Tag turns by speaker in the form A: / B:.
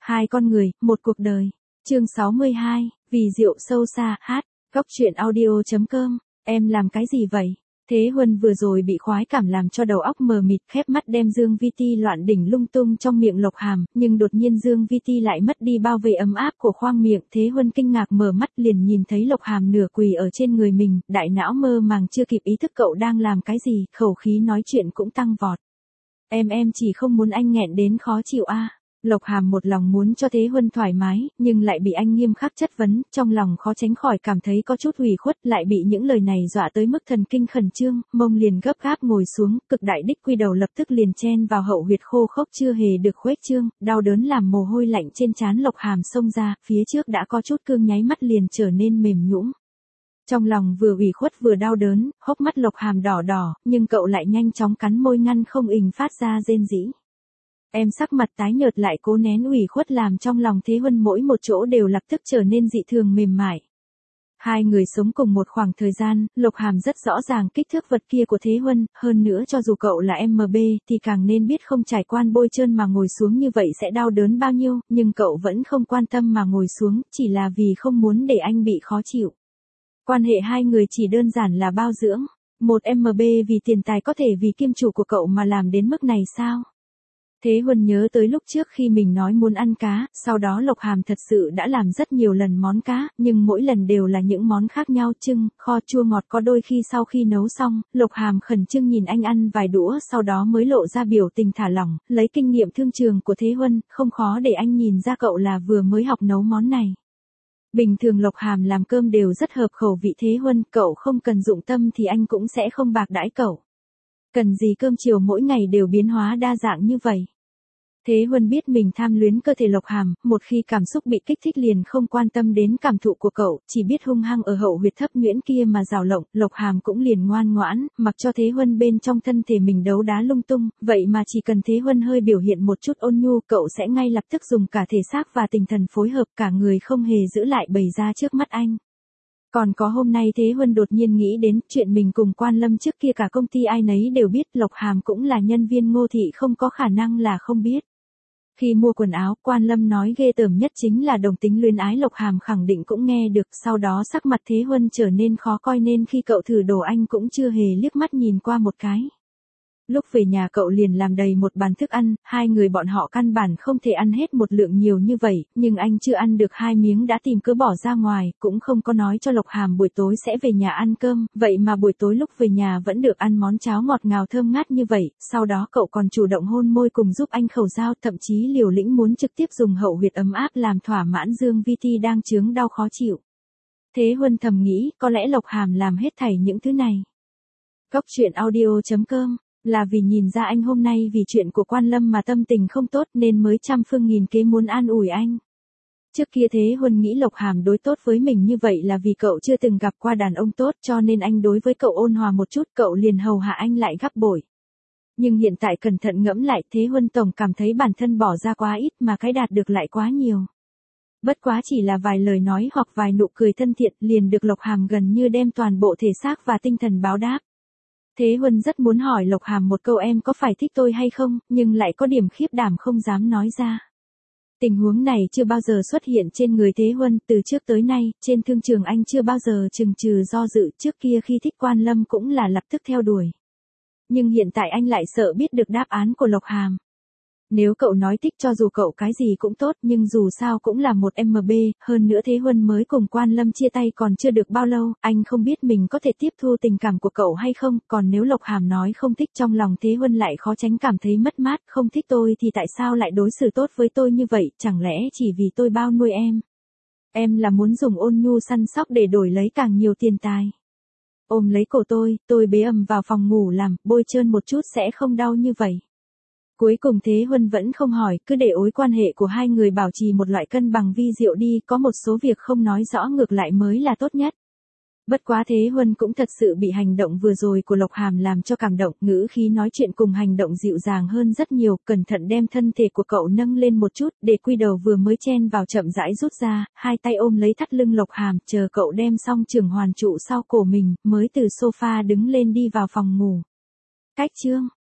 A: Hai con người, một cuộc đời. Chương 62, vì rượu sâu xa, hát. Góc truyện audio.com. Em làm cái gì vậy? Thế Huân vừa rồi bị khoái cảm làm cho đầu óc mờ mịt, khép mắt đem Dương Vi Ti loạn đỉnh lung tung trong miệng Lộc Hàm, nhưng đột nhiên Dương Vi Ti lại mất đi bao vây ấm áp của khoang miệng. Thế Huân kinh ngạc mở mắt liền nhìn thấy Lộc Hàm nửa quỳ ở trên người mình, đại não mơ màng chưa kịp ý thức cậu đang làm cái gì, khẩu khí nói chuyện cũng tăng vọt. Em chỉ không muốn anh nghẹn đến khó chịu a. Lộc Hàm một lòng muốn cho Thế Huân thoải mái, nhưng lại bị anh nghiêm khắc chất vấn, trong lòng khó tránh khỏi cảm thấy có chút ủy khuất, lại bị những lời này dọa tới mức thần kinh khẩn trương, mông liền gấp gáp ngồi xuống, cực đại đích quy đầu lập tức liền chen vào hậu huyệt khô khốc chưa hề được khuếch trương, đau đớn làm mồ hôi lạnh trên trán Lộc Hàm xông ra, phía trước đã có chút cương nháy mắt liền trở nên mềm nhũn. Trong lòng vừa ủy khuất vừa đau đớn, hốc mắt Lộc Hàm đỏ đỏ, nhưng cậu lại nhanh chóng cắn môi ngăn không ình phát ra rên rỉ. Em sắc mặt tái nhợt lại cố nén ủy khuất làm trong lòng Thế Huân mỗi một chỗ đều lập tức trở nên dị thường mềm mại. Hai người sống cùng một khoảng thời gian, Lộc Hàm rất rõ ràng kích thước vật kia của Thế Huân, hơn nữa cho dù cậu là MB thì càng nên biết không trải quan bôi trơn mà ngồi xuống như vậy sẽ đau đớn bao nhiêu, nhưng cậu vẫn không quan tâm mà ngồi xuống, chỉ là vì không muốn để anh bị khó chịu. Quan hệ hai người chỉ đơn giản là bao dưỡng, một MB vì tiền tài có thể vì kim chủ của cậu mà làm đến mức này sao? Thế Huân nhớ tới lúc trước khi mình nói muốn ăn cá, sau đó Lộc Hàm thật sự đã làm rất nhiều lần món cá, nhưng mỗi lần đều là những món khác nhau, trưng, kho, chua ngọt, có đôi khi sau khi nấu xong, Lộc Hàm khẩn trương nhìn anh ăn vài đũa sau đó mới lộ ra biểu tình thả lỏng, lấy kinh nghiệm thương trường của Thế Huân, không khó để anh nhìn ra cậu là vừa mới học nấu món này. Bình thường Lộc Hàm làm cơm đều rất hợp khẩu vị Thế Huân, cậu không cần dụng tâm thì anh cũng sẽ không bạc đãi cậu. Cần gì cơm chiều mỗi ngày đều biến hóa đa dạng như vậy. Thế Huân biết mình tham luyến cơ thể Lộc Hàm, một khi cảm xúc bị kích thích liền không quan tâm đến cảm thụ của cậu, chỉ biết hung hăng ở hậu huyệt thấp nhuyễn kia mà rào lộng, Lộc Hàm cũng liền ngoan ngoãn, mặc cho Thế Huân bên trong thân thể mình đấu đá lung tung, vậy mà chỉ cần Thế Huân hơi biểu hiện một chút ôn nhu, cậu sẽ ngay lập tức dùng cả thể xác và tinh thần phối hợp, cả người không hề giữ lại bày ra trước mắt anh. Còn có hôm nay Thế Huân đột nhiên nghĩ đến chuyện mình cùng Quan Lâm trước kia cả công ty ai nấy đều biết, Lộc Hàm cũng là nhân viên Ngô Thị, không có khả năng là không biết. Khi mua quần áo, Quan Lâm nói ghê tởm nhất chính là đồng tính luyến ái, Lộc Hàm khẳng định cũng nghe được, sau đó sắc mặt Thế Huân trở nên khó coi nên khi cậu thử đồ anh cũng chưa hề liếc mắt nhìn qua một cái. Lúc về nhà cậu liền làm đầy một bàn thức ăn, hai người bọn họ căn bản không thể ăn hết một lượng nhiều như vậy, nhưng anh chưa ăn được hai miếng đã tìm cớ bỏ ra ngoài, cũng không có nói cho Lộc Hàm buổi tối sẽ về nhà ăn cơm, vậy mà buổi tối lúc về nhà vẫn được ăn món cháo ngọt ngào thơm ngát như vậy, sau đó cậu còn chủ động hôn môi cùng giúp anh khẩu giao, thậm chí liều lĩnh muốn trực tiếp dùng hậu huyệt ấm áp làm thỏa mãn Dương Vi Ti đang chướng đau khó chịu. Thế Huân thầm nghĩ, có lẽ Lộc Hàm làm hết thảy những thứ này. Góc truyện audio.com là vì nhìn ra anh hôm nay vì chuyện của Quan Lâm mà tâm tình không tốt nên mới trăm phương nghìn kế muốn an ủi anh. Trước kia Thế Huân nghĩ Lộc Hàm đối tốt với mình như vậy là vì cậu chưa từng gặp qua đàn ông tốt, cho nên anh đối với cậu ôn hòa một chút, cậu liền hầu hạ anh lại gấp bội. Nhưng hiện tại cẩn thận ngẫm lại, Thế Huân tổng cảm thấy bản thân bỏ ra quá ít mà cái đạt được lại quá nhiều. Bất quá chỉ là vài lời nói hoặc vài nụ cười thân thiện liền được Lộc Hàm gần như đem toàn bộ thể xác và tinh thần báo đáp. Thế Huân rất muốn hỏi Lộc Hàm một câu em có phải thích tôi hay không, nhưng lại có điểm khiếp đảm không dám nói ra. Tình huống này chưa bao giờ xuất hiện trên người Thế Huân, từ trước tới nay, trên thương trường anh chưa bao giờ chừng chừ do dự, trước kia khi thích Quan Lâm cũng là lập tức theo đuổi. Nhưng hiện tại anh lại sợ biết được đáp án của Lộc Hàm. Nếu cậu nói thích cho dù cậu cái gì cũng tốt, nhưng dù sao cũng là một MB, hơn nữa Thế Huân mới cùng Quan Lâm chia tay còn chưa được bao lâu, anh không biết mình có thể tiếp thu tình cảm của cậu hay không, còn nếu Lộc Hàm nói không thích trong lòng Thế Huân lại khó tránh cảm thấy mất mát, không thích tôi thì tại sao lại đối xử tốt với tôi như vậy, chẳng lẽ chỉ vì tôi bao nuôi em? Em là muốn dùng ôn nhu săn sóc để đổi lấy càng nhiều tiền tài. Ôm lấy cổ tôi bế ầm vào phòng ngủ làm, bôi trơn một chút sẽ không đau như vậy. Cuối cùng Thế Huân vẫn không hỏi, cứ để mối quan hệ của hai người bảo trì một loại cân bằng vi diệu đi, có một số việc không nói rõ ngược lại mới là tốt nhất. Bất quá Thế Huân cũng thật sự bị hành động vừa rồi của Lộc Hàm làm cho cảm động, ngữ khí nói chuyện cùng hành động dịu dàng hơn rất nhiều, cẩn thận đem thân thể của cậu nâng lên một chút, để quy đầu vừa mới chen vào chậm rãi rút ra, hai tay ôm lấy thắt lưng Lộc Hàm, chờ cậu đem xong trường hoàn trụ sau cổ mình, mới từ sofa đứng lên đi vào phòng ngủ. Cách chương